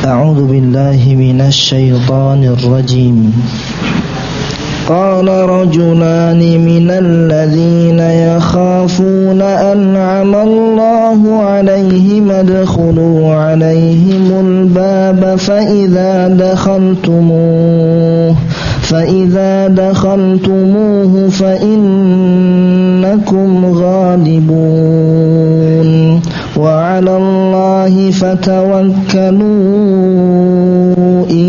أعوذ بالله من الشيطان الرجيم. قال رجلان من الذين يخافون أنعم الله عليهم ادخلوا عليهم الباب فإذا دخلتموه فإنكم غالبون وعلى الله فتوكلوا إن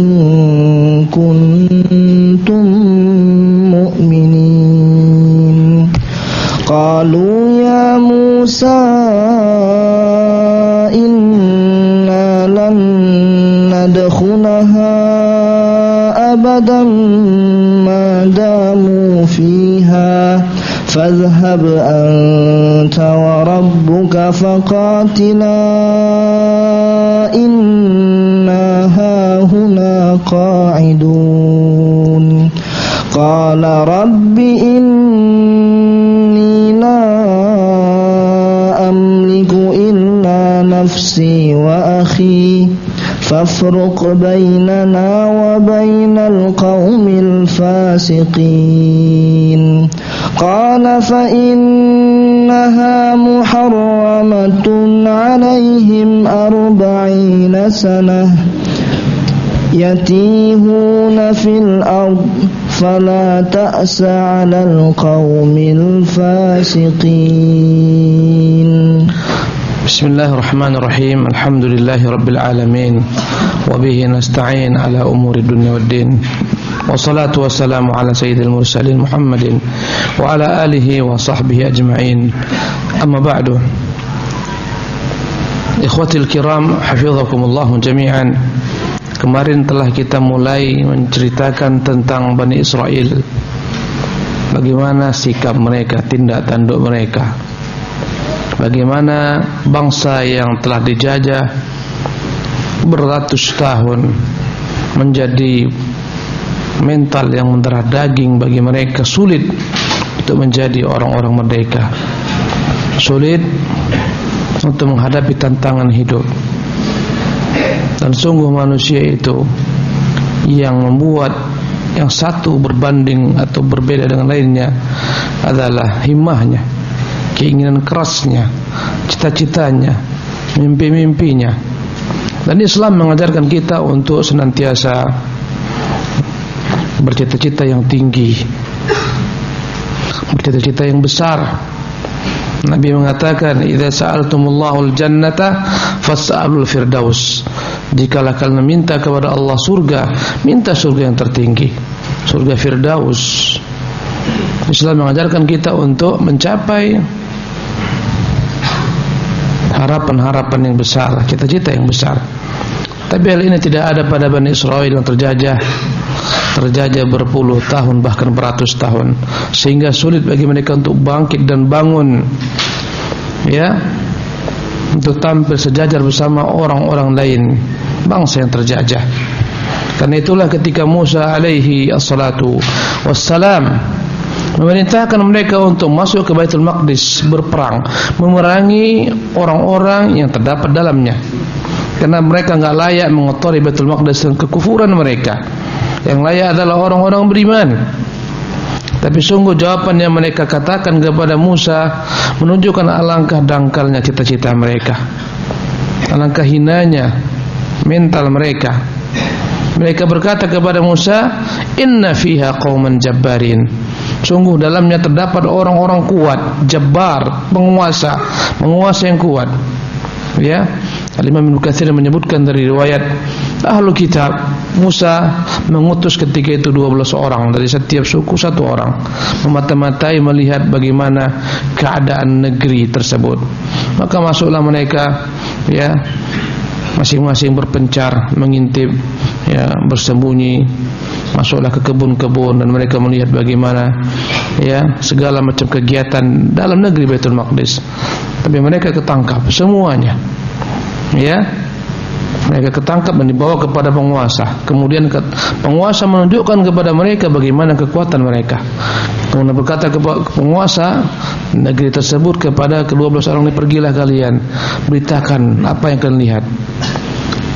كنتم مؤمنين. قالوا يا موسى إنا لن ندخلها أبدا ما داموا فيها فاذهب أنت وربك فقاتلا إنا هاهنا قاعدون. قال رب إني لا أملك إلا نفسي وأخي فافرق بيننا وبين القوم الفاسقين. قال فإنها محرمة عليهم 40 سنة يتيهون في الأرض فلا تأس على القوم الفاسقين. Bismillahirrahmanirrahim. Alhamdulillahi rabbil alamin. Wa bihi nasta'in ala umuri dunya waddin. Wassalatu wassalamu ala sayyidil mursalin Muhammadin wa ala alihi wa sahbihi ajma'in. Amma ba'du. Ikhwatil kiram, hafizakumullah jami'an. Kemarin telah kita mulai menceritakan tentang Bani Israel, bagaimana sikap mereka, tindak tanduk mereka, bagaimana bangsa yang telah dijajah beratus tahun menjadi mental yang mendarah daging bagi mereka, sulit untuk menjadi orang-orang merdeka, sulit untuk menghadapi tantangan hidup. Dan sungguh manusia itu yang membuat yang satu berbanding atau berbeda dengan lainnya adalah himmahnya, keinginan kerasnya, cita-citanya, mimpi-mimpinya. Dan Islam mengajarkan kita untuk senantiasa bercita-cita yang tinggi, bercita-cita yang besar. Nabi mengatakan, "Idza sa'altumullahul jannata fas'alul firdaus." Jikalau kalian meminta kepada Allah surga, minta surga yang tertinggi, surga Firdaus. Islam mengajarkan kita untuk mencapai harapan-harapan yang besar, cita-cita yang besar. Tapi hal ini tidak ada pada Bani Israel yang terjajah berpuluh tahun, bahkan beratus tahun, sehingga sulit bagi mereka untuk bangkit dan bangun, ya, untuk tampil sejajar bersama orang-orang lain, bangsa yang terjajah. Karena itulah ketika Musa alaihi assalatu wassalam memerintahkan mereka untuk masuk ke Baitul Maqdis, berperang, memerangi orang-orang yang terdapat dalamnya, karena mereka enggak layak mengotori Baitul Maqdis dengan kekufuran mereka. Yang layak adalah orang-orang beriman. Tapi sungguh jawaban yang mereka katakan kepada Musa menunjukkan alangkah dangkalnya cita-cita mereka, alangkah hinanya mental mereka. Mereka berkata kepada Musa, "Inna fiha qauman jabbarin." Sungguh dalamnya terdapat orang-orang kuat, jabbar, penguasa yang kuat. Ya, Al-Imam Ibnu Katsir menyebutkan dari riwayat Ahlul Kitab, Musa mengutus ketika itu 12 orang dari setiap suku satu orang, memata-matai melihat bagaimana keadaan negeri tersebut. Maka masuklah mereka, ya, masing-masing berpencar, mengintip, ya, bersembunyi, masuklah ke kebun-kebun dan mereka melihat bagaimana, ya, segala macam kegiatan dalam negeri Baitul Maqdis. Tapi mereka ketangkap semuanya, ya. Mereka ketangkap dan dibawa kepada penguasa. Kemudian penguasa menunjukkan kepada mereka bagaimana kekuatan mereka. Kemudian berkata kepada penguasa negeri tersebut kepada ke-12 orang ini, "Pergilah kalian, beritakan apa yang kalian lihat."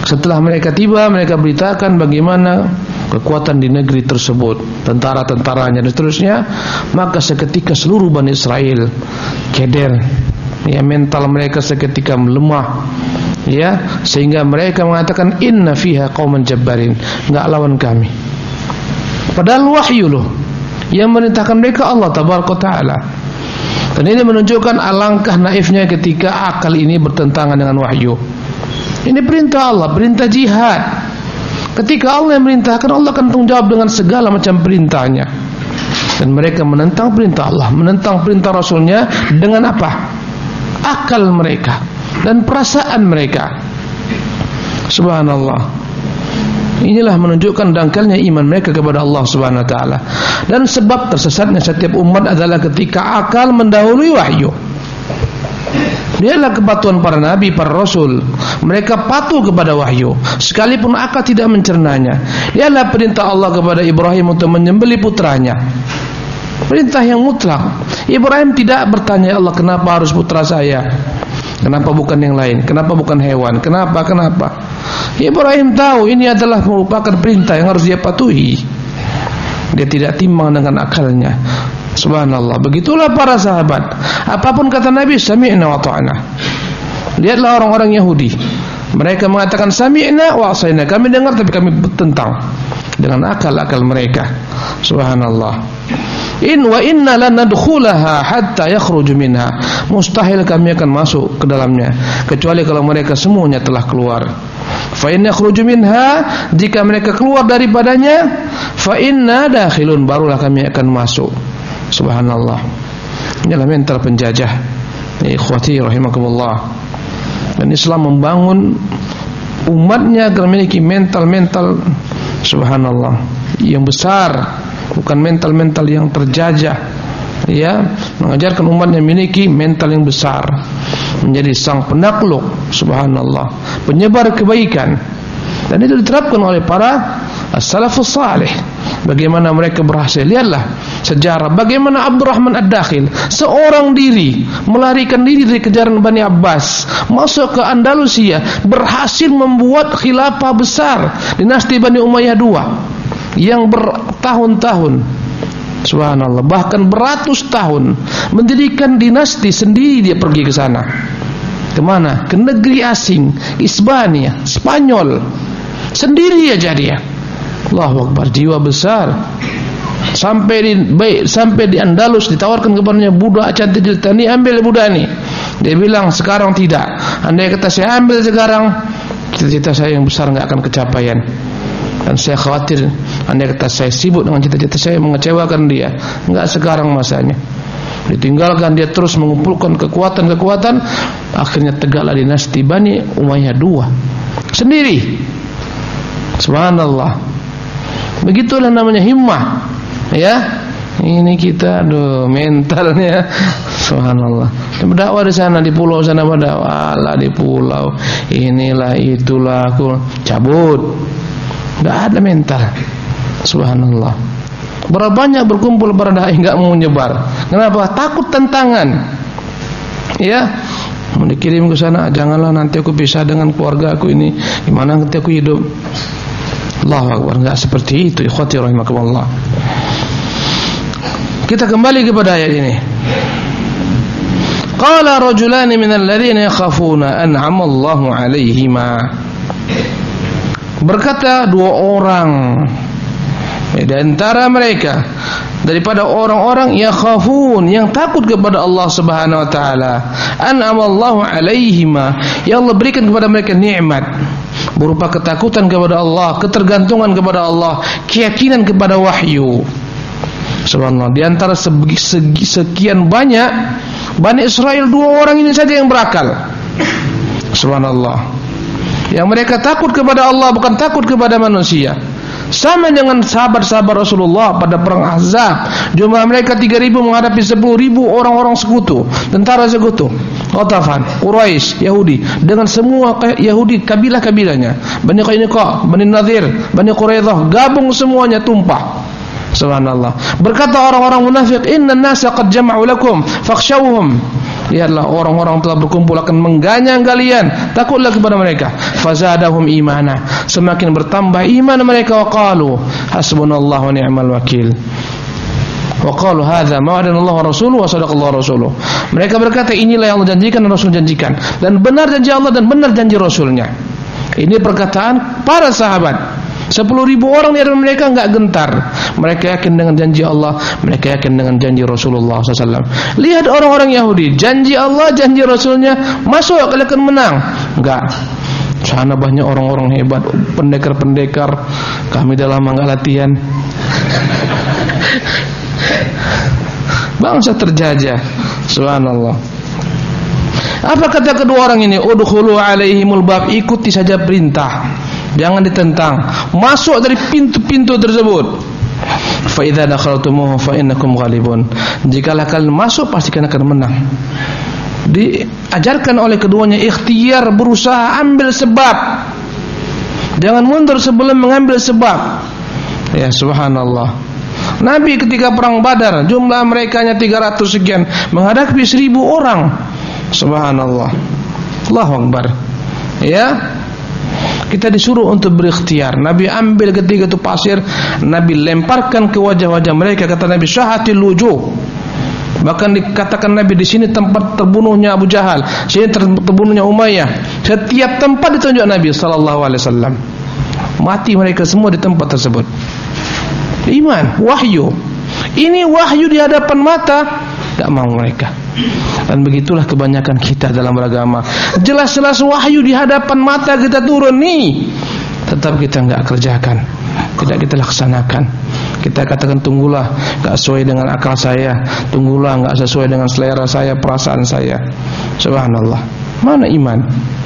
Setelah mereka tiba, mereka beritakan bagaimana kekuatan di negeri tersebut, tentara-tentaranya dan seterusnya. Maka seketika seluruh Bani Israel keder, ya, mental mereka seketika melemah, ya, sehingga mereka mengatakan inna fiha qauman jabbarin, enggak lawan kami. Padahal wahyu loh yang merintahkan mereka Allah tabaraka taala. Dan ini menunjukkan alangkah naifnya ketika akal ini bertentangan dengan wahyu. Ini perintah Allah, perintah jihad. Ketika Allah yang merintahkan, Allah akan tanggung jawab dengan segala macam perintahnya. Dan mereka menentang perintah Allah, menentang perintah Rasulnya dengan apa? Akal mereka dan perasaan mereka. Subhanallah. Inilah menunjukkan dangkalnya iman mereka kepada Allah Subhanahu wa taala. Dan sebab tersesatnya setiap umat adalah ketika akal mendahului wahyu. Dialah kepatuhan para nabi, para rasul. Mereka patuh kepada wahyu sekalipun akal tidak mencernanya. Dialah perintah Allah kepada Ibrahim untuk menyembelih putranya. Perintah yang mutlak. Ibrahim tidak bertanya, Allah kenapa harus putra saya? Kenapa bukan yang lain? Kenapa bukan hewan? Kenapa? Ibrahim tahu ini adalah merupakan perintah yang harus dia patuhi. Dia tidak timbang dengan akalnya. Subhanallah. Begitulah para sahabat. Apapun kata Nabi, sami'na wa ta'na. Lihatlah orang-orang Yahudi. Mereka mengatakan sami'na wa asayna. Kami dengar tapi kami bertentang dengan akal-akal mereka. Subhanallah. Inna lanadkhulaha hatta yakhruju minha. Mustahil kami akan masuk ke dalamnya kecuali kalau mereka semuanya telah keluar. Fa in yakhruju minha, jika mereka keluar daripadanya, fa inna dakhilun, barulah kami akan masuk. Subhanallah. Inilah mental penjajah. Ikhwati rahimakumullah. Dan Islam membangun umatnya agar memiliki mental-mental, subhanallah, yang besar, bukan mental-mental yang terjajah. Ya, mengajarkan umatnya memiliki mental yang besar, menjadi sang penakluk, subhanallah, penyebar kebaikan. Dan itu diterapkan oleh para as-salafus salih. Bagaimana mereka berhasil. Lihatlah sejarah bagaimana Abdurrahman Ad-Dakhil, seorang diri, melarikan diri dari kejaran Bani Abbas, masuk ke Andalusia, berhasil membuat khilafah besar, dinasti Bani Umayyah II yang bertahun-tahun, subhanallah, bahkan beratus tahun, mendirikan dinasti sendiri. Dia pergi ke sana. Kemana? Ke negeri asing, Hispania, Spanyol, sendiri aja dia. Allahu Akbar, jiwa besar. Sampai di Andalus ditawarkan kepadanya budak cantik jelita, "Ini ambil budak ini." Dia bilang, "Sekarang tidak. Andai kata saya ambil sekarang, cita-cita saya yang besar enggak akan kecapaian. Dan saya khawatir andai kata saya sibuk dengan cita-cita saya mengecewakan dia. Enggak sekarang masanya." Ditinggalkan, dia terus mengumpulkan kekuatan-kekuatan. Akhirnya tegaklah dinasti Bani Umayyah II sendiri. Subhanallah. Begitulah namanya himmah. Ya, ini kita, aduh, mentalnya, subhanallah. Berdakwah di sana, di pulau sana berdakwah, alah di pulau, inilah itulah, aku cabut. Tidak ada mental, subhanallah. Berapa banyak berkumpul para dai enggak mau menyebar. Kenapa? Takut tantangan. Ya, mau dikirim ke sana, janganlah nanti aku pisah dengan keluarga aku ini. Gimana nanti aku hidup? Allahu Akbar, enggak seperti itu. Ikhwati rahimakumullah. Kita kembali kepada ayat ini. Qala rajulani minal ladzina yakhafuna an'ama Allahu 'alaihima. Berkata dua orang di antara mereka daripada orang-orang yakhafun, yang takut kepada Allah Subhanahu wa taala, an'ama Allahu 'alaihima, yang Allah berikan kepada mereka nikmat berupa ketakutan kepada Allah, ketergantungan kepada Allah, keyakinan kepada wahyu. Subhanallah. Di antara sekian banyak Bani Israel, dua orang ini saja yang berakal. Subhanallah. Yang mereka takut kepada Allah, bukan takut kepada manusia. Sama dengan sahabat-sahabat Rasulullah pada perang Ahzab, jumlah mereka 3.000 menghadapi 10.000 orang-orang sekutu, tentara sekutu. Ghatafan, Quraisy, Yahudi, dengan semua Yahudi kabilah-kabilahnya, Bani Qainuqa, Bani Nadir, Bani Quraidah, gabung semuanya, tumpah. Subhanallah. Berkata orang-orang munafik, "Innan nasa qad jama'u lakum fakhshawhum." Lihatlah orang-orang telah berkumpul akan mengganyang kalian. Takutlah kepada mereka. Fazadahum imana. Semakin bertambah iman mereka. Wa qalu hasbunallahu wa ni'mal wakil. Wa qalu hadza ma wa'adana Allah wa rasuluhu wa sadaqa Allah wa rasuluhu. Mereka berkata, inilah yang Allah janjikan dan Rasul janjikan, dan benar janji Allah dan benar janji Rasulnya. Ini perkataan para sahabat. 10.000 orang di hadapan mereka enggak gentar. Mereka yakin dengan janji Allah, mereka yakin dengan janji Rasulullah SAW. Lihat orang-orang Yahudi, janji Allah, janji Rasulnya, masuk kalian akan menang. Enggak. Sana banyak orang-orang hebat, pendekar-pendekar. Kami dah lama enggak latihan. Bangsa terjajah. Subhanallah. Apa kata kedua orang ini? Udkhulu alaihimul bab, ikuti saja perintah, jangan ditentang. Masuk dari pintu-pintu tersebut. Fa idza dakhaltumuhu fa innakum ghalibun. Jikalau kalian masuk pasti kalian akan menang. Diajarkan oleh keduanya ikhtiar, berusaha ambil sebab. Jangan mundur sebelum mengambil sebab. Ya subhanallah. Nabi ketika perang Badar, jumlah merekanya 300 sekian, menghadapi 1.000 orang. Subhanallah. Allahu Akbar. Ya. Kita disuruh untuk berikhtiar. Nabi ambil ketika itu pasir, Nabi lemparkan ke wajah-wajah mereka. Kata Nabi, syahatil wujuh. Bahkan dikatakan Nabi, di sini tempat terbunuhnya Abu Jahal, sini terbunuhnya Umayyah. Setiap tempat ditunjuk Nabi sallallahu alaihi wasallam. Mati mereka semua di tempat tersebut. Iman, wahyu. Ini wahyu di hadapan mata, tak mau mereka. Dan begitulah kebanyakan kita dalam beragama. Jelas-jelas wahyu di hadapan mata kita turun nih, tetap kita enggak kerjakan, tidak kita laksanakan. Kita katakan tunggulah, enggak sesuai dengan akal saya, tunggulah enggak sesuai dengan selera saya, perasaan saya. Subhanallah. Mana iman?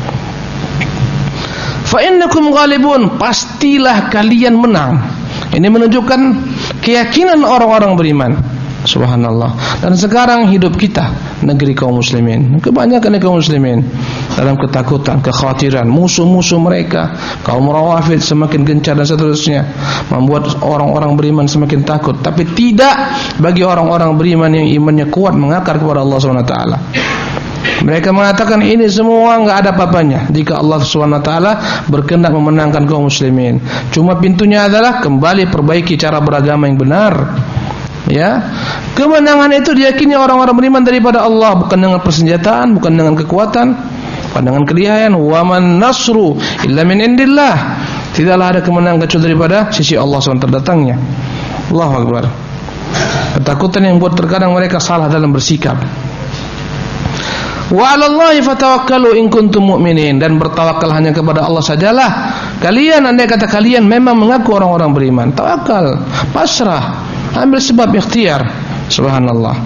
Fa innakum ghalibun, pastilah kalian menang. Ini menunjukkan keyakinan orang-orang beriman. Subhanallah. Dan sekarang hidup kita, negeri kaum muslimin, kebanyakan kaum muslimin dalam ketakutan, kekhawatiran, musuh-musuh mereka, kaum Rawafid semakin gencar dan seterusnya, membuat orang-orang beriman semakin takut. Tapi tidak bagi orang-orang beriman yang imannya kuat, mengakar kepada Allah SWT. Mereka mengatakan ini semua enggak ada apa-apanya jika Allah SWT berkehendak memenangkan kaum muslimin. Cuma pintunya adalah kembali perbaiki cara beragama yang benar. Ya, kemenangan itu diyakini orang-orang beriman daripada Allah, bukan dengan persenjataan, bukan dengan kekuatan, bukan dengan kelihayan. Wa man nasru illa min indillah. Tidaklah ada kemenangan kecuali daripada sisi Allah SWT datangnya. Allahu Akbar. Ketakutan yang buat terkadang mereka salah dalam bersikap. Wa 'alallahi fatawakkalu in kuntum mu'minin, dan bertawakal hanya kepada Allah sajalah kalian andai kata kalian memang mengaku orang-orang beriman. Tawakal, pasrah, ambil sebab ikhtiar. Subhanallah.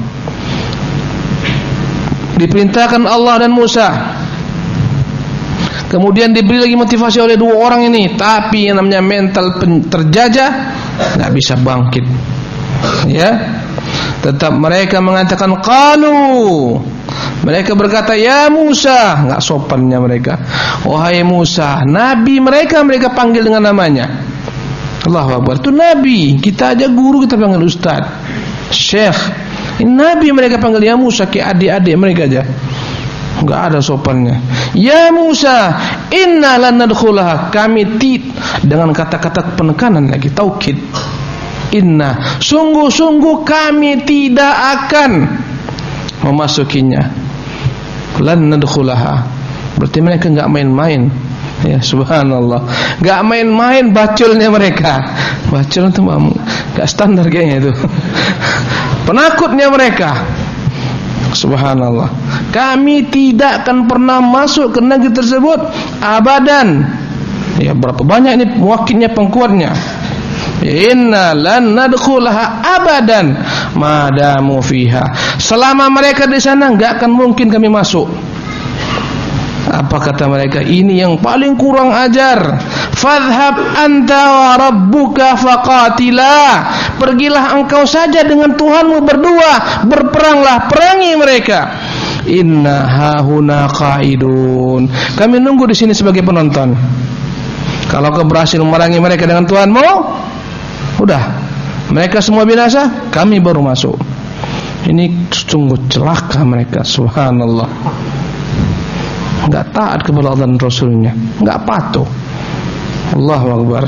Diperintahkan Allah dan Musa. Kemudian diberi lagi motivasi oleh dua orang ini, tapi yang namanya mental terjajah enggak bisa bangkit. Ya. Tetap mereka mengatakan qalu. Mereka berkata, ya Musa, enggak sopannya mereka. Wahai Musa, nabi mereka panggil dengan namanya. Allahu Akbar. Itu nabi, kita aja guru kita panggil ustaz, syekh. Ini nabi mereka panggil ya Musa, kayak adik-adik mereka aja. Enggak ada sopannya. Ya Musa, inna lan nadkhulaha, kami dengan kata-kata penekanan lagi, taukid. Inna, sungguh-sungguh kami tidak akan memasukinya. Lan nadkhulaha, berarti mereka enggak main-main. Ya subhanallah, enggak main-main baculnya mereka. Bacul itu enggak standar kayaknya itu. Penakutnya mereka. Subhanallah. Kami tidak akan pernah masuk ke negeri tersebut abadan. Ya berapa banyak ini wakilnya, pengkuatnya. Inna lan nadkhulaha abadan madamu fiha. Selama mereka di sana enggak akan mungkin kami masuk. Apa kata mereka? Ini yang paling kurang ajar. Fadhhab anta wa rabbuka faqatila. Pergilah engkau saja dengan Tuhanmu berdua, berperanglah, perangi mereka. Inna hahuna qaidun. Kami nunggu di sini sebagai penonton. Kalau kau berhasil memerangi mereka dengan Tuhanmu, udah, mereka semua binasa, kami baru masuk. Ini sungguh celaka mereka, subhanallah. Enggak taat kepada Allah dan Rasulnya, enggak patuh. Allahu Akbar.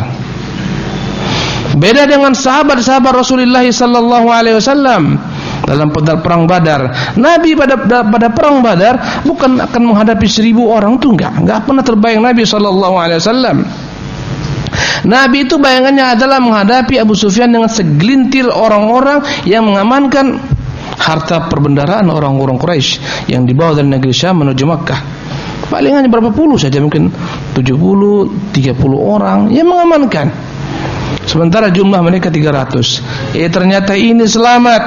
Beda dengan sahabat-sahabat Rasulullah sallallahu alaihi wasallam dalam perang Badar. Nabi pada perang Badar bukan akan menghadapi 1000 orang tuh enggak pernah terbayang Nabi sallallahu alaihi wasallam. Nabi itu bayangannya adalah menghadapi Abu Sufyan dengan segelintir orang-orang yang mengamankan harta perbendaharaan orang-orang Quraisy yang dibawa dari negeri Syam menuju Makkah. Paling hanya berapa puluh saja, mungkin 70, 30 orang yang mengamankan. Sementara jumlah mereka 300. Ternyata ini selamat.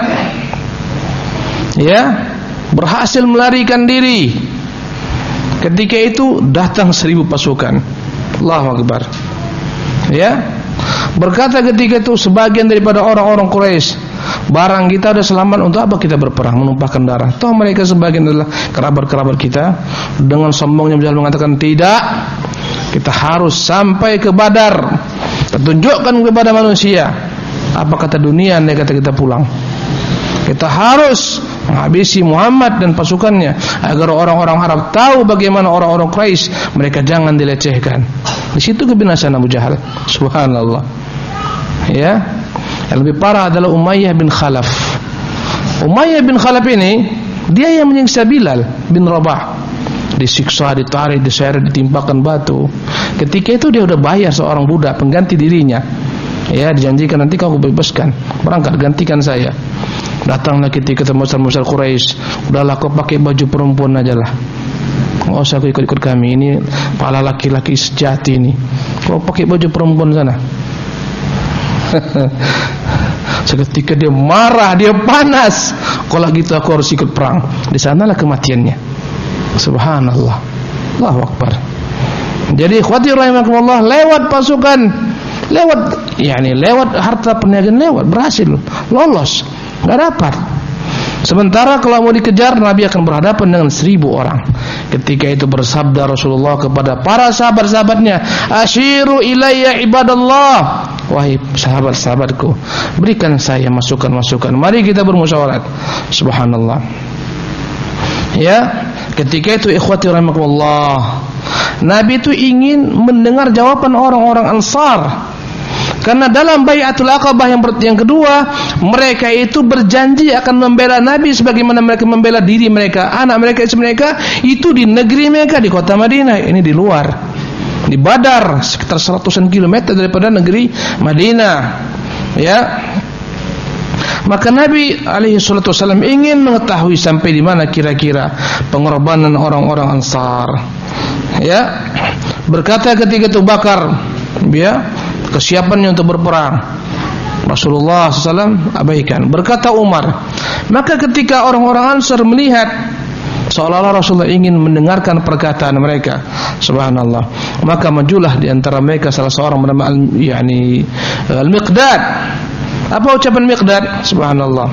Ya, berhasil melarikan diri. Ketika itu datang 1000 pasukan. Allahu Akbar. Ya, berkata ketika itu sebagian daripada orang-orang Quraisy, barang kita sudah selamat, untuk apa kita berperang menumpahkan darah? Toh mereka sebagian adalah kerabat-kerabat kita. Dengan sombongnya beliau mengatakan, tidak, kita harus sampai ke Badar, kita tunjukkan kepada manusia apa kata dunia andai kata kita pulang. Kita harus menghabisi Muhammad dan pasukannya agar orang-orang Arab tahu bagaimana orang-orang Quraisy, mereka jangan dilecehkan. Di situ kebinasaan Abu Jahal. Subhanallah. Ya. Yang lebih parah adalah Umayyah bin Khalaf. Umayyah bin Khalaf ini dia yang menyiksa Bilal bin Rabah. Disiksa, ditarik, diseret, ditimpakan batu. Ketika itu dia sudah bayar seorang budak pengganti dirinya. Ya, dijanjikan nanti kau bebaskan, berangkat gantikan saya. Datanglah ketika ketemu Musa Quraisy, udahlah kau pakai baju perempuan aja lah. Enggak usah kau ikut kami, ini pala laki-laki sejati ini. Kau pakai baju perempuan sana. Seketika dia marah, dia panas. Kalau gitu aku harus ikut perang. Di sanalah kematiannya. Subhanallah. Allahu Akbar. Jadi ikhwati rahimakumullah, lewat pasukan, lewat harta perniagaan, berhasil lolos. Enggak dapat. Sementara kalau mau dikejar, Nabi akan berhadapan dengan 1000 orang. Ketika itu bersabda Rasulullah kepada para sahabat-sahabatnya, "Asyiru ilayya ibadallah." Wahai sahabat-sahabatku, berikan saya masukan-masukan. Mari kita bermusyawarah. Subhanallah. Ya, ketika itu ikhwati rahimakumullah, Nabi itu ingin mendengar jawaban orang-orang Ansar. Karena dalam Bai'atul Aqabah yang kedua, mereka itu berjanji akan membela Nabi sebagaimana mereka membela diri mereka, anak mereka, istri mereka, itu di negeri mereka, di kota Madinah. Ini di luar, di Badar, sekitar 100-an kilometer daripada negeri Madinah. Ya. Maka Nabi alaihi salatu wasallam ingin mengetahui sampai di mana kira-kira pengorbanan orang-orang Ansar. Ya. Berkata ketika itu Bakar, ya, kesiapannya untuk berperang. Rasulullah SAW abaikan. Berkata Umar. Maka ketika orang-orang Ansar melihat seolah-olah Rasulullah ingin mendengarkan perkataan mereka, subhanallah, maka majulah di antara mereka salah seorang bernama Al-Miqdad. Apa ucapan Miqdad? Subhanallah.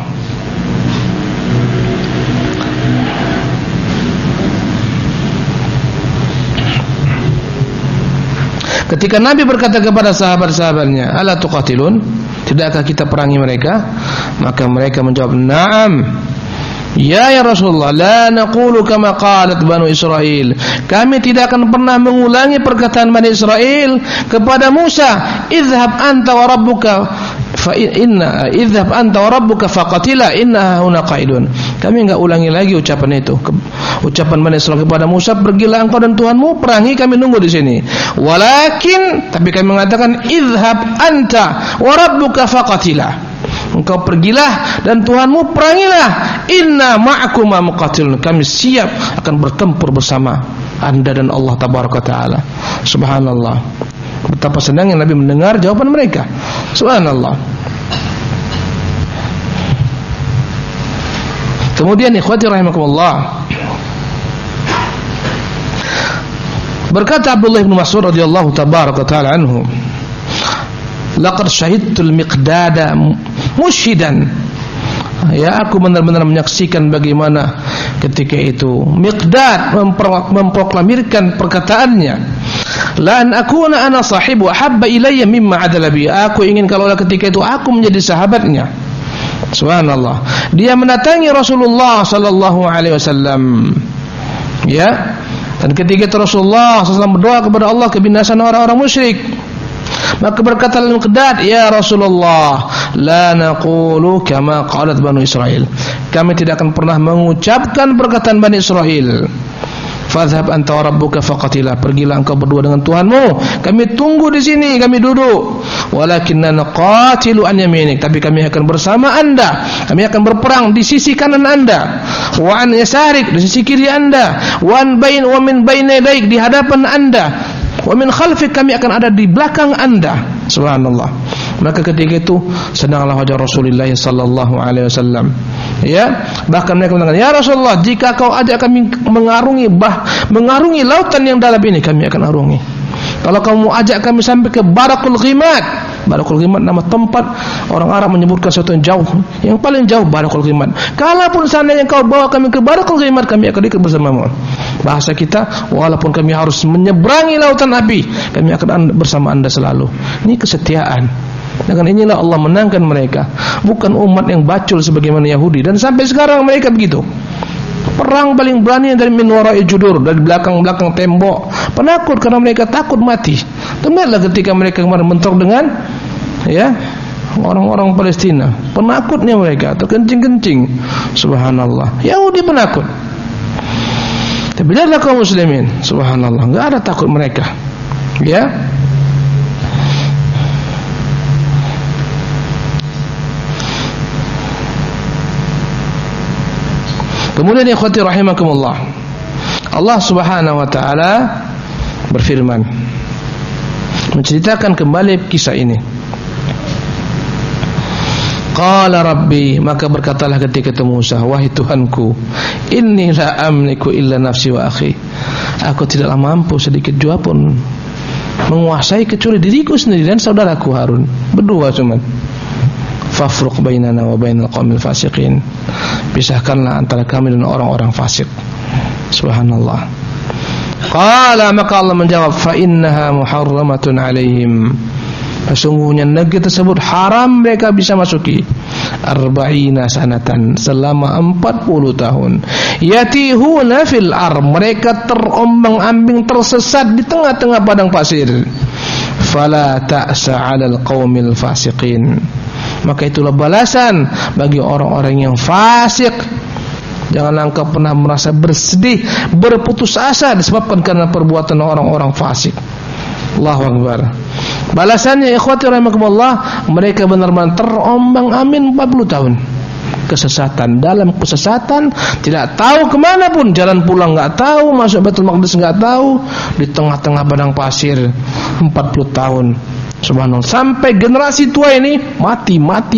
Ketika Nabi berkata kepada sahabat-sahabatnya, "Ala tuqatilun? Tidakkah kita perangi mereka?" Maka mereka menjawab, "Na'am." Ya Rasulullah, la naqulu kama qalat Banu Israel. Kami tidak akan pernah mengulangi perkataan Bani Israel kepada Musa, "Idhhab anta wa rabbuka fa inna idhhab anta wa rabbuka faqatila inna huna qa'idun." Kami enggak ulangi lagi ucapan itu. Ucapan Bani Israel kepada Musa, "Pergilah engkau dan Tuhanmu, perangi, kami nunggu di sini." Walakin, tapi kami mengatakan, "Idhhab anta wa rabbuka faqatila." Engkau pergilah dan Tuhanmu perangilah. Inna ma'akuma muqatilun. Kami siap akan bertempur bersama Anda dan Allah tabaraka taala. Subhanallah. Betapa senangnya Nabi mendengar jawaban mereka. Subhanallah. Kemudian ikhwati rahimakumullah, berkata Abdullah bin Mas'ud radhiyallahu tabaraka taala anhu, "Laqad syahidtul Miqdada musyidan." Ya, aku benar-benar menyaksikan bagaimana ketika itu Miqdad memproklamirkan perkataannya, "La an akuna ana sahibu ahabba ilayya mimma adala bi." Aku ingin kalau ketika itu aku menjadi sahabatnya, Subhanallah. Dia mendatangi Rasulullah sallallahu alaihi wasallam. Ya. Dan ketika itu Rasulullah SAW berdoa kepada Allah kebinasan orang-orang musyrik. Maka berkata Al-Miqdad, "Ya Rasulullah, la naqulu kama qalat Banu Israel." Kami tidak akan pernah mengucapkan perkataan Bani Israel. Fadhhab anta wa rabbuka faqatila. Pergilah engkau berdua dengan Tuhanmu. Kami tunggu di sini, kami duduk. Walakinna naqatilu an yaminik. Tapi kami akan bersama Anda. Kami akan berperang di sisi kanan Anda. Wa an yasarik, di sisi kiri Anda. Wa min baini yadayk, di hadapan Anda. Wa min khalfik, kami akan ada di belakang Anda. Subhanallah. Maka ketika itu senanglah wajah Rasulullah sallallahu alaihi wasallam. Ya, bahkan mereka mengatakan, "Ya Rasulullah, jika kau ajak kami mengarungi lautan yang dalam ini, kami akan arungi. Kalau kamu ajak kami sampai ke Barakul Ghimad." Barakul Ghimad nama tempat orang Arab menyebutkan sesuatu yang jauh, yang paling jauh Barakul Ghimad. Kalaupun seandainya kau bawa kami ke Barakul Ghimad, kami akan ikut bersamamu. Bahasa kita, walaupun kami harus menyeberangi lautan api, kami akan bersama Anda selalu. Ini kesetiaan. Dengan inilah Allah menangkan mereka. Bukan umat yang bacul sebagaimana Yahudi. Dan sampai sekarang mereka begitu. Perang paling berani dari min wara'i judur, dari belakang-belakang tembok. Penakut karena mereka takut mati. Dengarlah ketika mereka kemarin mentok dengan orang-orang Palestina. Penakutnya mereka, terkencing-kencing. Subhanallah. Yahudi penakut. Tapi lihatlah kaum muslimin. Subhanallah, enggak ada takut mereka. Ya. Kemudian ikhwati rahimakumullah, Allah Subhanahu wa taala berfirman menceritakan kembali kisah ini. Qala rabbi, maka berkatalah ketika itu Musa, wahai Tuhanku, inni la amliku illa nafsi wa akhi. Aku tidaklah mampu sedikit jua pun menguasai kecuali diriku sendiri dan saudaraku Harun. Berdua cuma. Fafruq bainana wa bainal qaumil fasiqin. Pisahkanlah antara kami dan orang-orang fasik. Subhanallah. Qala, maka Allah menjawab, fa innaha muharramatun alaihim. Sesungguhnya negeri tersebut haram mereka bisa masuki. 40 sanatan, selama 40 tahun. Yatihuna fil ar, mereka terombang-ambing, tersesat di tengah-tengah padang pasir. Fala ta'sa 'alal qaumil fasiqin. Maka itulah balasan bagi orang-orang yang fasik. Janganlah engkau pernah merasa bersedih, berputus asa disebabkan karena perbuatan orang-orang fasik. Allahu Akbar. Balasannya ikhwati rahimakumullah, mereka benar-benar terombang-ambing 40 tahun. Kesesatan, dalam kesesatan, tidak tahu kemana pun, jalan pulang enggak tahu, masuk Baitul Maqdis enggak tahu, di tengah-tengah padang pasir 40 tahun. Subhanallah, sampai generasi tua ini mati.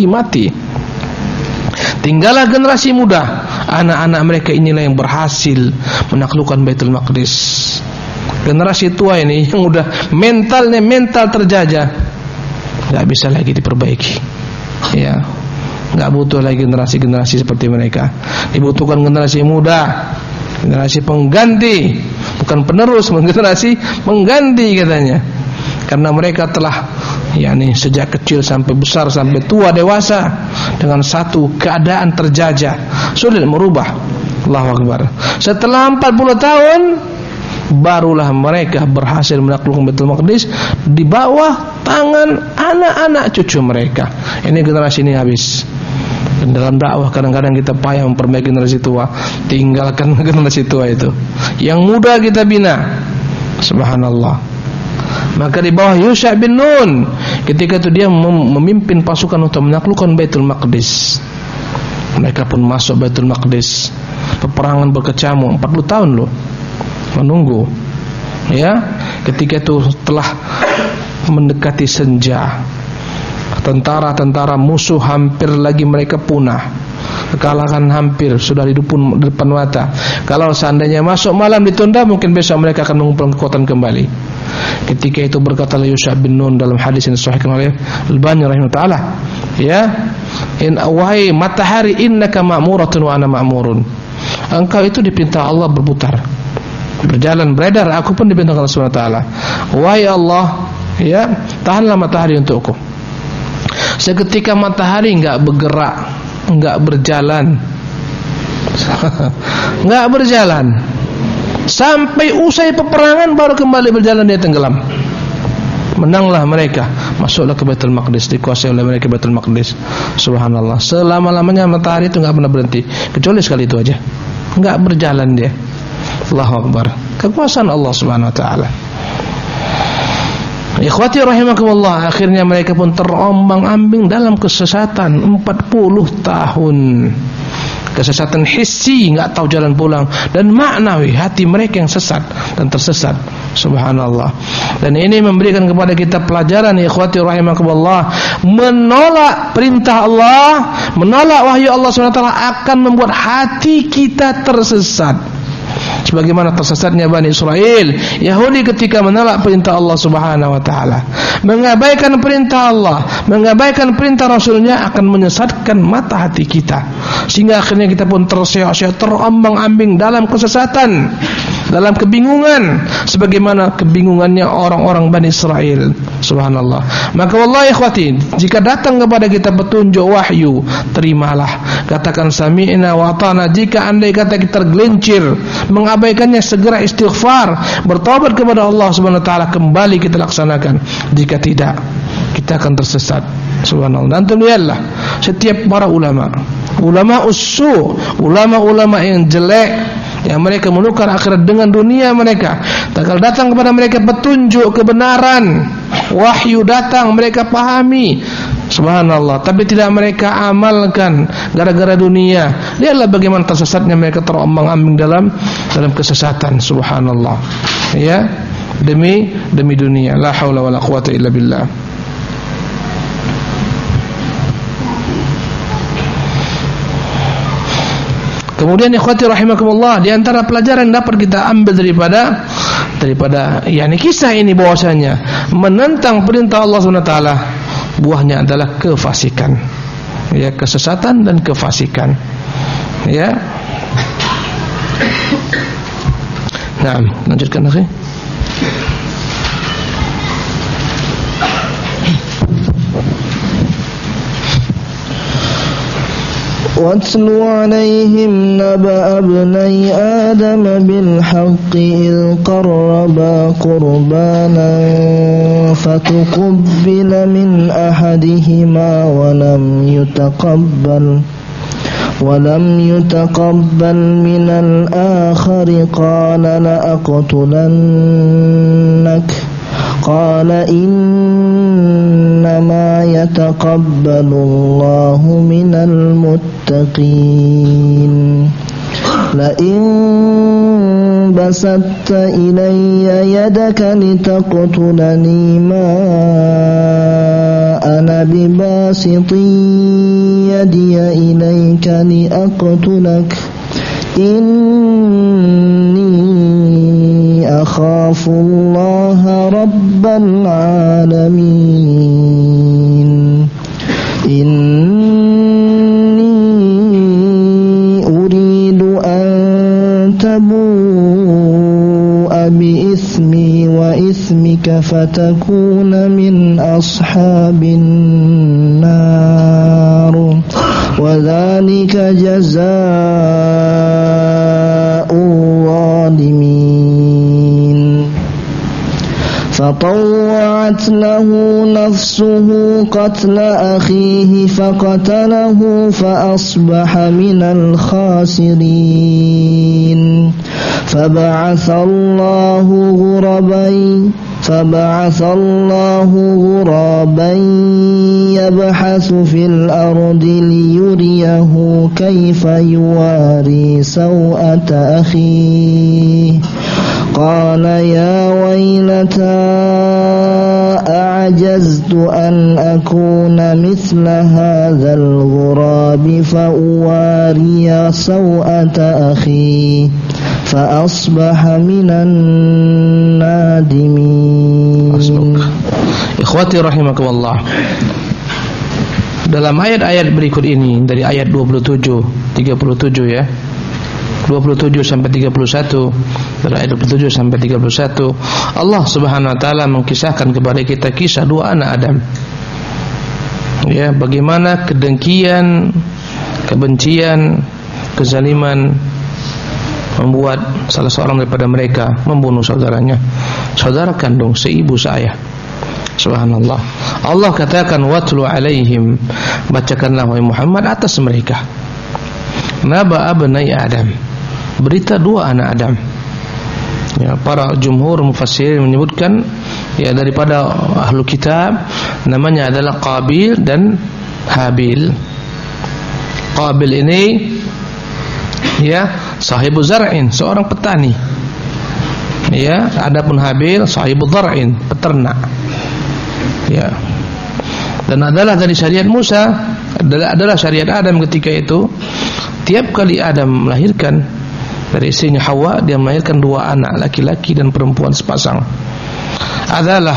Tinggallah generasi muda. Anak-anak mereka inilah yang berhasil menaklukkan Baitul Maqdis. Generasi tua ini yang udah mental terjajah, nggak bisa lagi diperbaiki. Ya, nggak butuh lagi generasi seperti mereka. Dibutuhkan generasi muda, generasi pengganti, bukan penerus, generasi pengganti katanya. Karena mereka telah sejak kecil sampai besar, sampai tua dewasa dengan satu keadaan terjajah, sulit merubah. Allahu Akbar. Setelah 40 tahun barulah mereka berhasil menaklukkan Baitul Maqdis di bawah tangan anak-anak cucu mereka. Ini generasi ini habis. Dan dalam dakwah kadang-kadang kita payah memperbaiki generasi tua. Tinggalkan generasi tua itu. Yang muda kita bina. Subhanallah. Maka di bawah Yusha bin Nun, ketika itu dia memimpin pasukan untuk menaklukkan Baitul Maqdis. Mereka pun masuk Baitul Maqdis. Peperangan berkecamuk 40 tahun loh menunggu. Ya, ketika itu telah mendekati senja, tentara-tentara musuh hampir lagi mereka punah. Kekalahan hampir sudah di depan mata. Kalau seandainya masuk malam ditunda, mungkin besok mereka akan mengumpulkan kekuatan kembali. Ketika itu berkata Yusha bin Nun dalam hadis yang disahihkan oleh Al-Albani rahimahullah taala, wahai matahari, innaka ma'muratun wa ana ma'murun. Engkau itu dipinta Allah berputar, berjalan, beredar, aku pun dipinta Allah Subhanahu wa taala. Wahai Allah, tahanlah matahari untukku. Seketika matahari enggak bergerak, enggak berjalan. Enggak berjalan. Sampai usai peperangan baru kembali berjalan, dia tenggelam. Menanglah mereka, masuklah ke Baitul Maqdis, dikuasai oleh mereka Baitul Maqdis. Subhanallah. Selama-lamanya matahari itu enggak pernah berhenti, kecuali sekali itu aja. Enggak berjalan dia. Allahu Akbar. Kekuasaan Allah Subhanahu wa taala. Ikhwati rahimakumullah, akhirnya mereka pun terombang-ambing dalam kesesatan 40 tahun. Kesesatan hissi, enggak tahu jalan pulang, dan maknawi, hati mereka yang sesat dan tersesat. Subhanallah. Dan ini memberikan kepada kita pelajaran, ikhwati rahimakumullah, menolak perintah Allah, menolak wahyu Allah SWT akan membuat hati kita tersesat. Sebagaimana tersesatnya Bani Israel, Yahudi ketika menolak perintah Allah Subhanahu wa taala, mengabaikan perintah Allah, mengabaikan perintah Rasulnya, akan menyesatkan mata hati kita, sehingga akhirnya kita pun terseok-seok, terombang-ambing dalam kesesatan, dalam kebingungan, sebagaimana kebingungannya orang-orang Bani Israel. Subhanallah. Maka wallahi ikhwati, jika datang kepada kita petunjuk wahyu, terimalah, katakan sami'na wa ata'na. Jika andai kata kita tergelincir mengabaikannya, segera istighfar, bertobat kepada Allah Subhanahu wa taala, kembali kita laksanakan. Jika tidak, kita akan tersesat. Subhanallah. Dan lihatlah setiap para ulama ussu, ulama-ulama yang jelek, yang mereka menukar akhirat dengan dunia mereka. Kalau datang kepada mereka petunjuk kebenaran, wahyu datang, mereka pahami, subhanallah, tapi tidak mereka amalkan gara-gara dunia. Lihatlah bagaimana tersesatnya mereka, terombang-ambing dalam kesesatan. Subhanallah. Ya, demi dunia. La haula wala quwata illa billah. Kemudian ikhwati rahimakumullah, di antara pelajaran yang dapat kita ambil daripada yakni kisah ini, bahwasanya menentang perintah Allah SWT buahnya adalah kefasikan. Ya, kesesatan dan kefasikan. Ya. Nah, lanjutkan akhi. واتل عليهم نبأ ابني آدم بالحق إذ قربا قربانا فتقبل من أحدهما ولم يتقبل من الآخر قال لأقتلنك قال إنما يتقبل الله من المتقين لئن بسطت إلي يدك لتقتلني ما أنا بباسط يدي إليك لأقتلك إني أخاف الله رب العالمين إني أريد أن تبوء بإثمي وإثمك فتكون من أصحاب النار وذلك جزاء الظالمين فطوعت له نفسه قتل أخيه فقتله فأصبح من الخاسرين فبعث الله غرابا يبحث في الأرض ليريه كيف يواري سوءة أخيه قال يا ويلتى أعجزت أن أكون مثل هذا الغراب فأواري سوءة أخي فأصبح من النادمين. Ikhwati rahimakumullah, dalam ayat-ayat berikut ini, dari ayat 27 ya, 27 sampai 31, dari ayat 27 sampai 31, Allah Subhanahu wa taala mengkisahkan kepada kita kisah dua anak Adam. Ya, bagaimana kedengkian, kebencian, kezaliman membuat salah seorang daripada mereka membunuh saudaranya, saudara kandung seibu saya. Subhanallah. Allah katakan watlu alaihim, bacakanlah wahai Muhammad atas mereka naba abnai Adam, berita dua anak Adam. Ya, para jumhur mufassirin menyebutkan ya daripada ahlu kitab namanya adalah Qabil dan Habil. Qabil ini ya sahibu zar'in, seorang petani. Ya, adapun Habil sahibu zar'in, peternak. Ya. Dan adalah dari syariat Musa, adalah syariat Adam ketika itu. Tiap kali Adam melahirkan dari istrinya Hawa, dia melahirkan dua anak, laki-laki dan perempuan sepasang. Adalah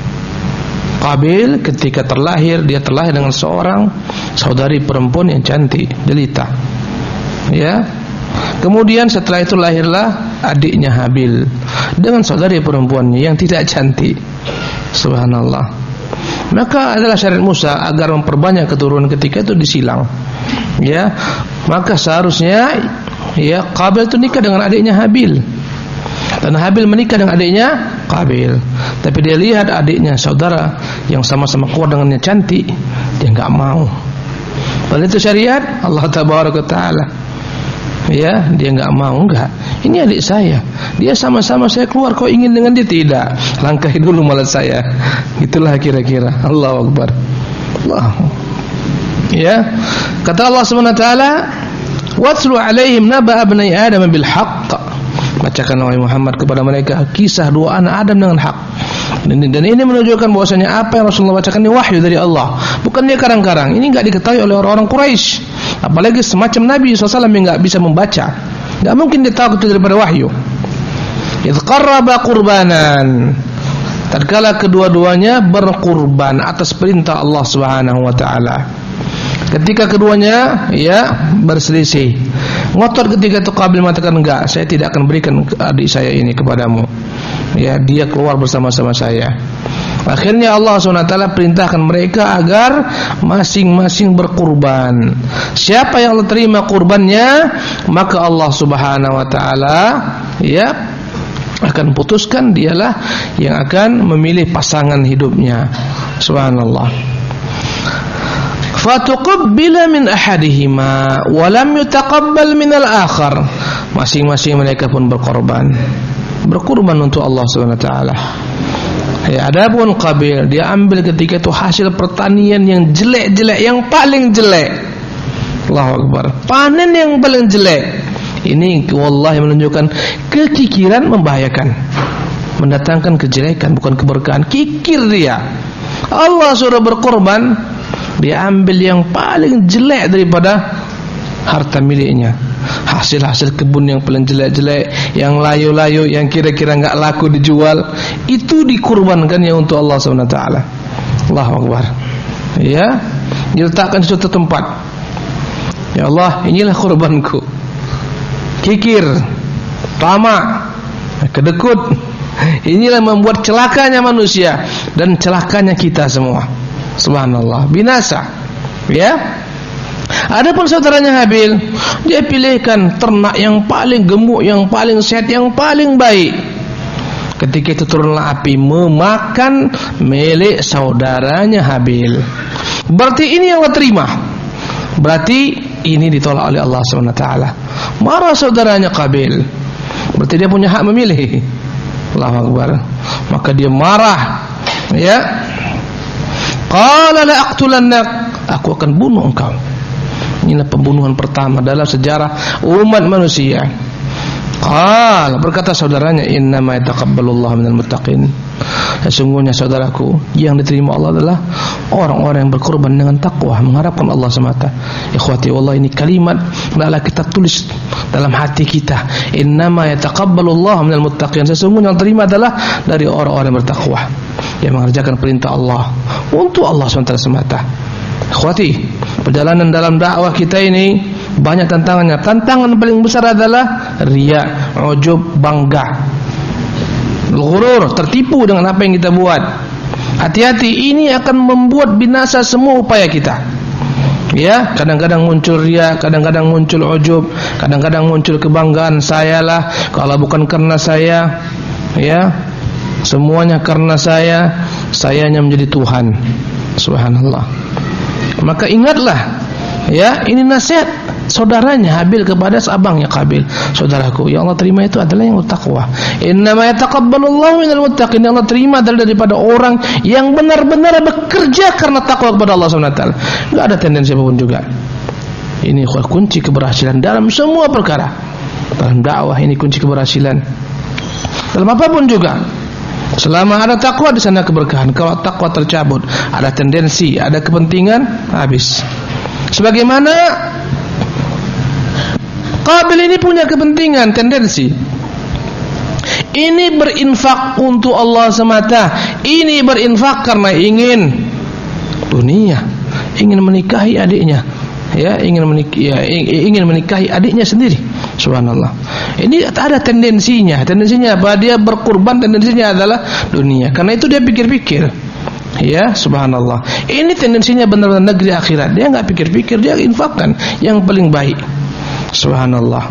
Qabil ketika terlahir, dia terlahir dengan seorang saudari perempuan yang cantik, jelita. Ya. Kemudian setelah itu lahirlah adiknya Habil dengan saudari perempuannya yang tidak cantik. Subhanallah. Maka adalah syariat Musa agar memperbanyak keturunan ketika itu disilang. Ya, maka seharusnya ya Qabil itu nikah dengan adiknya Habil, dan Habil menikah dengan adiknya Qabil. Tapi dia lihat adiknya saudara yang sama-sama kuat dengannya cantik, dia enggak mau. Padahal itu syariat Allah Tabaraka Taala. Ya, dia enggak mau, enggak. Ini adik saya. Dia sama-sama saya keluar, kau ingin dengan dia? Tidak. Langkahi dulu malah saya. Itulah kira-kira. Allahu Akbar. Allah. Ya. Kata Allah Subhanahu wa taala, "Watlu 'alaihim naba abnai Adam bil haqq." Bacakan wahai Muhammad kepada mereka kisah dua anak Adam dengan hak. Dan ini menunjukkan bahwasanya apa yang Rasulullah bacakan ini wahyu dari Allah, bukan dia karang-karang. Ini enggak diketahui oleh orang-orang Quraisy, apalagi semacam Nabi SAW yang enggak bisa membaca. Enggak mungkin dia tahu itu daripada wahyu. Idz qarraba qurbanan, tatkala kedua-duanya berkurban atas perintah Allah Subhanahu wa taala. Ketika keduanya ya berselisih, ngotot ketika itu Qabil mengatakan enggak, saya tidak akan berikan adik saya ini kepadamu. Ya, dia keluar bersama-sama saya. Akhirnya Allah SWT perintahkan mereka agar masing-masing berkurban. Siapa yang Allah terima kurbannya, maka Allah Subhanahu wa taala ya akan putuskan dialah yang akan memilih pasangan hidupnya. Subhanallah. Fatuqabbila min ahadihima wa lam yutaqabbal min al-akhar. Masing-masing mereka pun berkorban untuk Allah Subhanahu wa taala. Ya, adapun Qabil dia ambil ketika itu hasil pertanian yang jelek-jelek, yang paling jelek. Allahu Akbar. Panen yang paling jelek. Ini wallahi menunjukkan kekikiran membahayakan, mendatangkan kejelekan bukan keberkahan. Kikir dia. Allah suruh berkorban, dia ambil yang paling jelek daripada harta miliknya. Hasil-hasil kebun yang paling jelek-jelek, yang layu-layu, yang kira-kira enggak laku dijual, itu dikurbankan ya untuk Allah Subhanahu wa taala. Allahu Akbar. Ya, diletakkan di suatu tempat. Ya Allah, inilah kurbanku. Kikir, tamak, kedekut, inilah membuat celakanya manusia dan celakanya kita semua. Subhanallah, binasa. Ya. Adapun saudaranya Habil, dia pilihkan ternak yang paling gemuk, yang paling sehat, yang paling baik. Ketika itu turunlah api memakan milik saudaranya Habil. Berarti ini yang Allah terima. Berarti ini ditolak oleh Allah SWT. Marah saudaranya Qabil. Berarti dia punya hak memilih. Allahu Akbar. Maka dia marah. Ya. Qala la aqtulannak, aku akan bunuh engkau. Inilah pembunuhan pertama dalam sejarah umat manusia. Qala, berkata saudaranya, innama yataqabbalullahu minal muttaqin. Sesungguhnya saudaraku, yang diterima Allah adalah orang-orang yang berkorban dengan takwa, mengharapkan Allah semata. Ikhwati wallah, ini kalimat hendaklah kita tulis dalam hati kita. Innama yataqabbalullahu minal muttaqin. Sesungguhnya yang terima adalah dari orang-orang yang bertakwa, yang mengerjakan perintah Allah untuk Allah SWT semata. Ikhwati, perjalanan dalam dakwah kita ini banyak tantangannya. Tantangan paling besar adalah riya, ujub, bangga, ghurur, tertipu dengan apa yang kita buat. Hati-hati, ini akan membuat binasa semua upaya kita. Ya, kadang-kadang muncul riya, kadang-kadang muncul ujub, kadang-kadang muncul kebanggaan, sayalah, kalau bukan karena saya, ya, semuanya karena sayanya menjadi Tuhan. Subhanallah. Maka ingatlah, ya, ini nasihat saudaranya Habil kepada abangnya Qabil. Saudaraku, yang Allah terima itu adalah yang bertakwa. Innama yataqabbalullahu minal muttaqin. Allah terima adalah daripada orang yang benar-benar bekerja karena takwa kepada Allah Subhanahu wa taala. Enggak ada tendensi apapun juga. Ini kunci keberhasilan dalam semua perkara. Dalam dakwah ini kunci keberhasilan. Dalam apapun juga. Selama ada takwa di sana keberkahan. Kalau takwa tercabut, ada tendensi, ada kepentingan, habis. Sebagaimana Qabil ini punya kepentingan, tendensi. Ini berinfak untuk Allah semata. Ini berinfak karena ingin dunia, ingin menikahi adiknya. Ya, ingin menikahi adiknya sendiri. Subhanallah. Ini ada tendensinya. Tendensinya apa? Dia berkorban, tendensinya adalah dunia. Karena itu dia pikir-pikir. Ya, subhanallah. Ini tendensinya benar-benar negeri akhirat. Dia enggak pikir-pikir, dia infakkan yang paling baik. Subhanallah.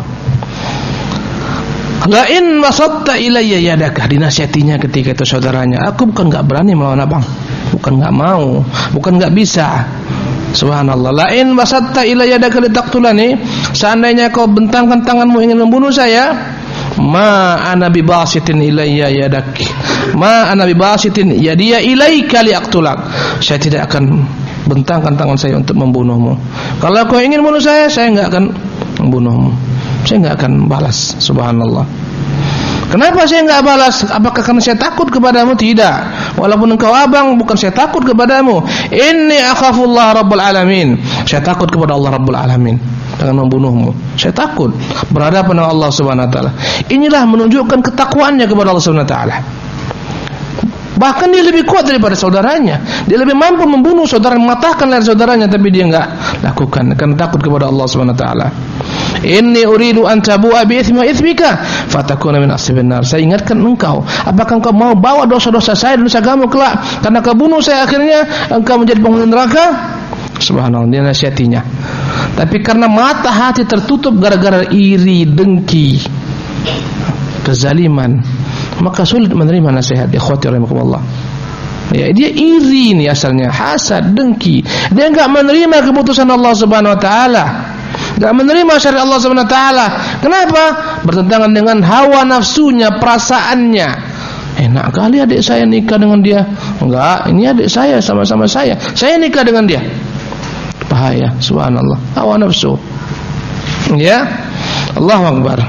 La in wasatta ilayya yadaka, dinasihatinya ketika itu saudaranya. Aku bukan enggak berani melawan abang. Bukan enggak mau, bukan enggak bisa. Subhanallah. La in wasatta ilayya yadaka litaqtulani, seandainya kau bentangkan tanganmu ingin membunuh saya, ma ana bibasitin ilayya yadak, ma ana bibasitin yadiya ilaika liaqtulak, saya tidak akan bentangkan tangan saya untuk membunuhmu. Kalau kau ingin bunuh saya enggak akan membunuhmu, saya enggak akan balas. Subhanallah. Kenapa saya enggak balas? Apakah karena saya takut kepadamu? Tidak. Walaupun engkau abang, bukan saya takut kepadamu. Inni akhafullah rabbul alamin. Saya takut kepada Allah Rabbul Alamin dengan membunuhmu. Saya takut berhadapan dengan Allah Subhanahu wa taala. Inilah menunjukkan ketakwaannya kepada Allah Subhanahu wa taala. Bahkan dia lebih kuat daripada saudaranya. Dia lebih mampu membunuh saudara, mematahkan leher saudaranya, tapi dia enggak lakukan karena takut kepada Allah Subhanahu wa taala. Inni uridu an tabu'a bi itsmi wa itsmika fatakuna min ashabin nar. Saya ingatkan engkau, apakah engkau mau bawa dosa-dosa saya dan dosa kamu kelak karena kau bunuh saya, akhirnya engkau menjadi penghuni neraka? Subhanallah, dia nasihatinya. Tapi karena mata hati tertutup gara-gara iri, dengki, kezaliman, maka sulit menerima nasihat. Ikhwati rahimakumullah. Ya, dia iri ini asalnya, hasad, dengki. Dia enggak menerima keputusan Allah Subhanahu wa taala. Enggak menerima syariat Allah Subhanahu wa taala. Kenapa? Bertentangan dengan hawa nafsunya, perasaannya. Enak kali adik saya nikah dengan dia. Enggak, ini adik saya, sama-sama saya nikah dengan dia. Bahaya, subhanallah. Hawa nafsu. Ya. Allahu akbar.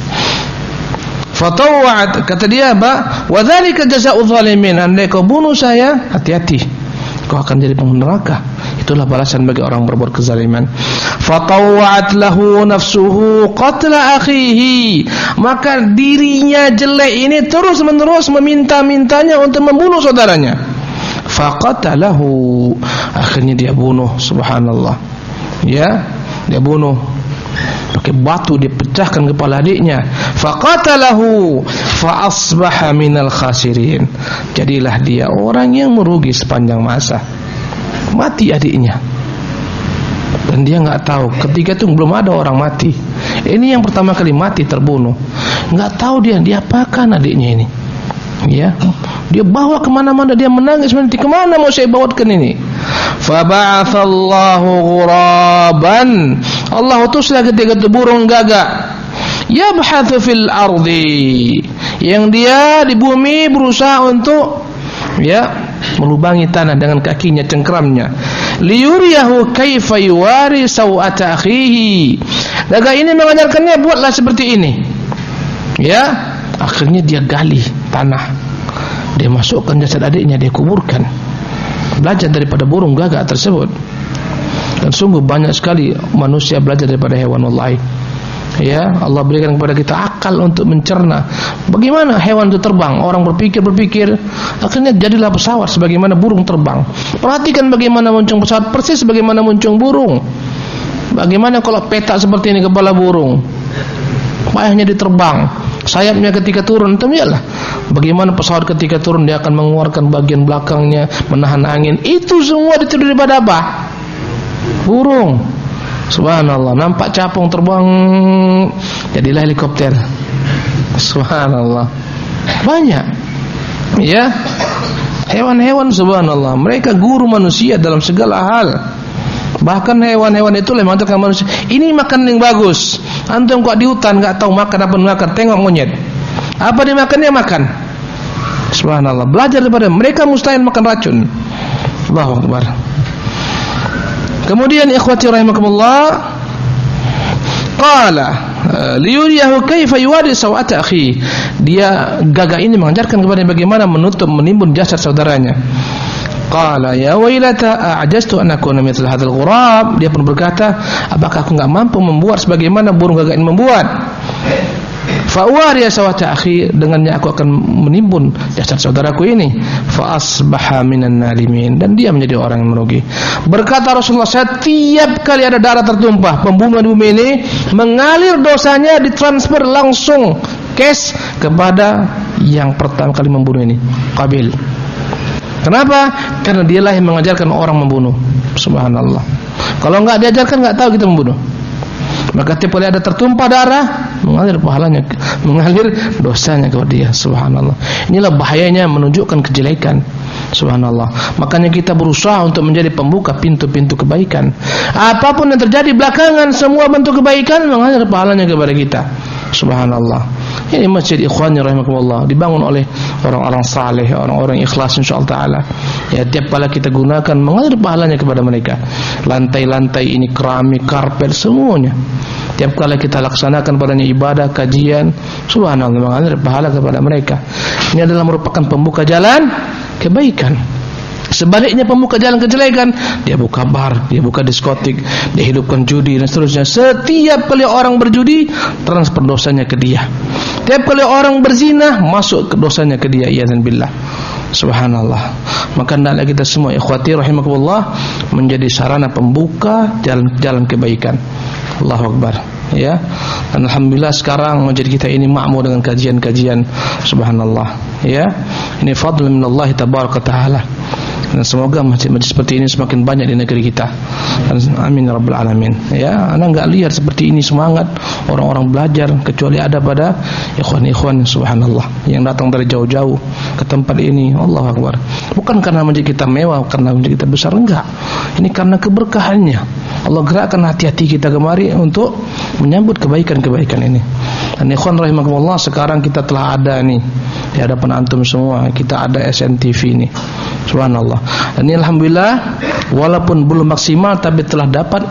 Fatawa'at, kata dia apa? Wa dzalika jazaa'u dzalimin. Andai kau bunuh saya, hati-hati, kau akan jadi penghuni neraka. Itulah balasan bagi orang berbuat kezaliman. Fatawa'at lahu nafsuhu qatla akhihi. Maka dirinya jelek ini terus-menerus meminta-mintanya untuk membunuh saudaranya. Faqatalahu, akhirnya dia bunuh. Subhanallah. Ya, dia bunuh. Pakai batu dipecahkan kepala adiknya. Faqatalahu fa asbaha minal khasirin. Jadilah dia orang yang merugi sepanjang masa. Mati adiknya. Dan dia enggak tahu, ketika itu belum ada orang mati. Ini yang pertama kali mati, terbunuh. Enggak tahu dia diapakan adiknya ini. Ya, dia bawa kemana-mana, dia menangis, nanti kemana mau saya bawakan ini? Faba'athallahu ghuraban. Allah utuslah ketika itu burung gagak. Yabhathu fil ardi. Yang dia di bumi berusaha untuk melubangi tanah dengan kakinya, cengkeramnya. Liyuriyahu kaifa yuwari sawata akhihi. Gagak ini mengajarkannya, buatlah seperti ini. Ya, akhirnya dia gali tanah, dia masukkan jasad adiknya, dia kuburkan. Belajar daripada burung gagak tersebut. Dan sungguh banyak sekali manusia belajar daripada hewan. Wallahi, ya, Allah berikan kepada kita akal untuk mencerna bagaimana hewan itu terbang. Orang berpikir, akhirnya jadilah pesawat sebagaimana burung terbang. Perhatikan bagaimana muncung pesawat, persis sebagaimana muncung burung. Bagaimana kalau petak seperti ini kepala burung, payahnya diterbang, sayapnya ketika turun, itu iyalah bagaimana pesawat ketika turun dia akan mengeluarkan bagian belakangnya, menahan angin. Itu semua ditiru daripada apa? burung. Subhanallah, nampak capung terbang jadilah helikopter. Subhanallah. Banyak. Ya. Hewan-hewan subhanallah, mereka guru manusia dalam segala hal. Bahkan hewan-hewan itu mengatakan manusia, ini makan yang bagus. Antum kok di hutan enggak tahu makan apa makan, tengok monyet. Apa dimakannya makan. Subhanallah, belajar daripada mereka mustahil makan racun. Allahu Akbar. Kemudian ikhwati rahimakumullah, qala liyuriyahu kaifa yuwari sawata akhi. Dia gagak ini mengajarkan kepada bagaimana menimbun jasad saudaranya. Qala ya wailata a'jaztu an akuna mithla hadzal ghurab. Dia pun berkata, apakah aku enggak mampu membuat sebagaimana burung gagak ini membuat? Fa uwariya sawata akhi, dengannya aku akan menimbun jasad saudaraku ini. Fa asbaha minan nalimin, dan dia menjadi orang yang merugi. Berkata Rasulullah, setiap kali ada darah tertumpah, pembunuhan di bumi ini mengalir dosanya ditransfer langsung cash kepada yang pertama kali membunuh ini, Qabil. Kenapa? Karena dialah yang mengajarkan orang membunuh. Subhanallah. Kalau enggak diajarkan enggak tahu kita membunuh. Maka tiap kali ada tertumpah darah, mengalir pahalanya, mengalir dosanya kepada dia. Subhanallah. Inilah bahayanya menunjukkan kejelekan. Subhanallah. Makanya kita berusaha untuk menjadi pembuka pintu-pintu kebaikan. Apapun yang terjadi belakangan, semua bentuk kebaikan mengalir pahalanya kepada kita. Subhanallah. Ini masjid ikhwani rahimakumullah dibangun oleh orang-orang saleh, orang-orang ikhlas insyaallah taala. Ya, tiap kali kita gunakan mengalir pahalanya kepada mereka. Lantai-lantai ini keramik, karpet semuanya. Tiap kali kita laksanakan padanya ibadah, kajian, subhanallah mengalir pahala kepada mereka. Ini adalah merupakan pembuka jalan kebaikan. Sebaliknya pembuka jalan kejelekan, dia buka bar, dia buka diskotik, dia hidupkan judi dan seterusnya. Setiap kali orang berjudi, transfer dosanya ke dia. Setiap kali orang berzina, masuk ke dosanya ke dia. Iyadzan billah. Subhanallah. Maka hendaklah kita semua ikhwati rahimakumullah menjadi sarana pembuka jalan-jalan kebaikan. Allahu Akbar. Ya. Dan alhamdulillah sekarang masjid kita ini makmur dengan kajian-kajian. Subhanallah. Ya. Ini fadl minallah tabaraka taala. Dan semoga masjid-masjid seperti ini semakin banyak di negeri kita. Amin ya rabbal alamin. Ya, ana enggak lihat seperti ini semangat orang-orang belajar kecuali ada pada ikhwan-ikhwan subhanallah yang datang dari jauh-jauh ke tempat ini. Allahu Akbar. Bukan karena masjid kita mewah, karena masjid kita besar, enggak. Ini karena keberkahannya. Allah gerakkan hati-hati kita kemari untuk menyambut kebaikan-kebaikan ini. Dan ikhwan rahimakumullah, sekarang kita telah ada nih di hadapan antum semua, kita ada SNTV ini. Subhanallah. Dan ini alhamdulillah walaupun belum maksimal tapi telah dapat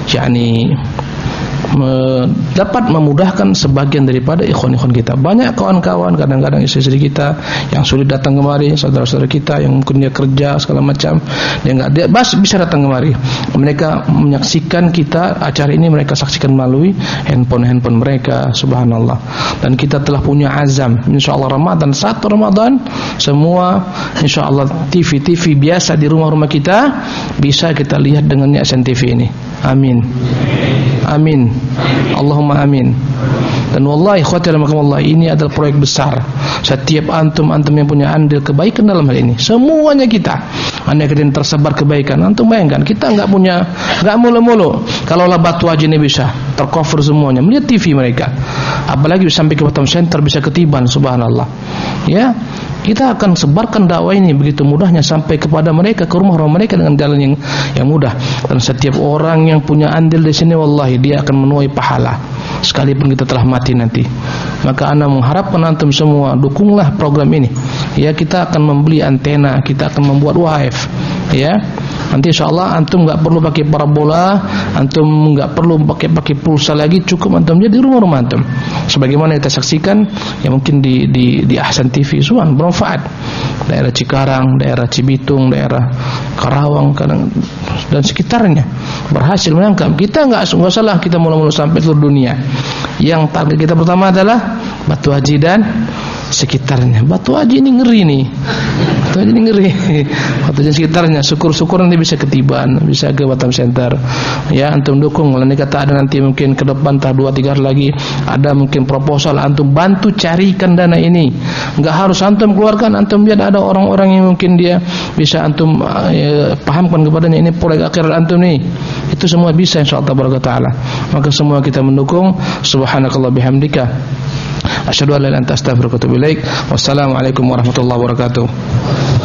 dapat memudahkan sebagian daripada ikhwan-ikhwan kita. Banyak kawan-kawan, kadang-kadang istri-istri kita yang sulit datang kemari, saudara-saudara kita yang mungkin dia kerja segala macam, dia bisa datang kemari. Mereka menyaksikan kita acara ini, mereka saksikan melalui handphone mereka. Subhanallah. Dan kita telah punya azam, insyaallah Ramadan, satu Ramadan semua insyaallah TV biasa di rumah-rumah kita bisa kita lihat dengannya SNTV ini. Amin. Amin. Allahumma amin. Dan wallahi ikhwati rahimakumullah, ini adalah proyek besar. Setiap antum yang punya andil kebaikan dalam hal ini, semuanya kita. Anda yang tersebar kebaikan, antum bayangkan kita enggak mulu-mulu. Kalaulah Batu Haji ini bisa tercover semuanya, melihat TV mereka. Apalagi sampai ke Batam Center bisa ketiban, subhanallah. Ya. Kita akan sebarkan dakwah ini begitu mudahnya sampai kepada mereka, ke rumah-rumah mereka dengan jalan yang mudah. Dan setiap orang yang punya andil di sini, wallahi dia akan menuai pahala sekalipun kita telah mati nanti. Maka ana mengharapkan antum semua dukunglah program ini. Ya, kita akan membeli antena, kita akan membuat wifi. Ya. Nanti insyaallah antum enggak perlu pakai parabola, antum enggak perlu pakai pulsa lagi, cukup antum jadi rumah-rumah antum. Sebagaimana kita saksikan ya mungkin di Ahsan TV, subhan bermanfaat. Daerah Cikarang, daerah Cibitung, daerah Karawang dan sekitarnya berhasil menangkap. Kita enggak salah kita mula-mula sampai seluruh dunia. Yang target kita pertama adalah Batu Haji dan sekitarnya. Batu Haji ini ngeri nih. Batu antum jadi ngeri. Waktu sekitarnya syukur-syukur nanti bisa ketiban, bisa ke Batam Center. Ya, antum dukung. Lalu kata ada nanti mungkin ke depan 2-3 hari lagi ada mungkin proposal, antum bantu carikan dana ini. Enggak harus antum keluarkan, antum lihat ada orang-orang yang mungkin dia bisa antum pahamkan kepadanya ini proyek akhirat antum nih. Itu semua bisa insyaallah taala. Maka semua kita mendukung. Subhanakallah bihamdika asyhadu an la ilaha illa anta astaghfiruka wa atubu ilaik. Wassalamualaikum warahmatullahi wabarakatuh.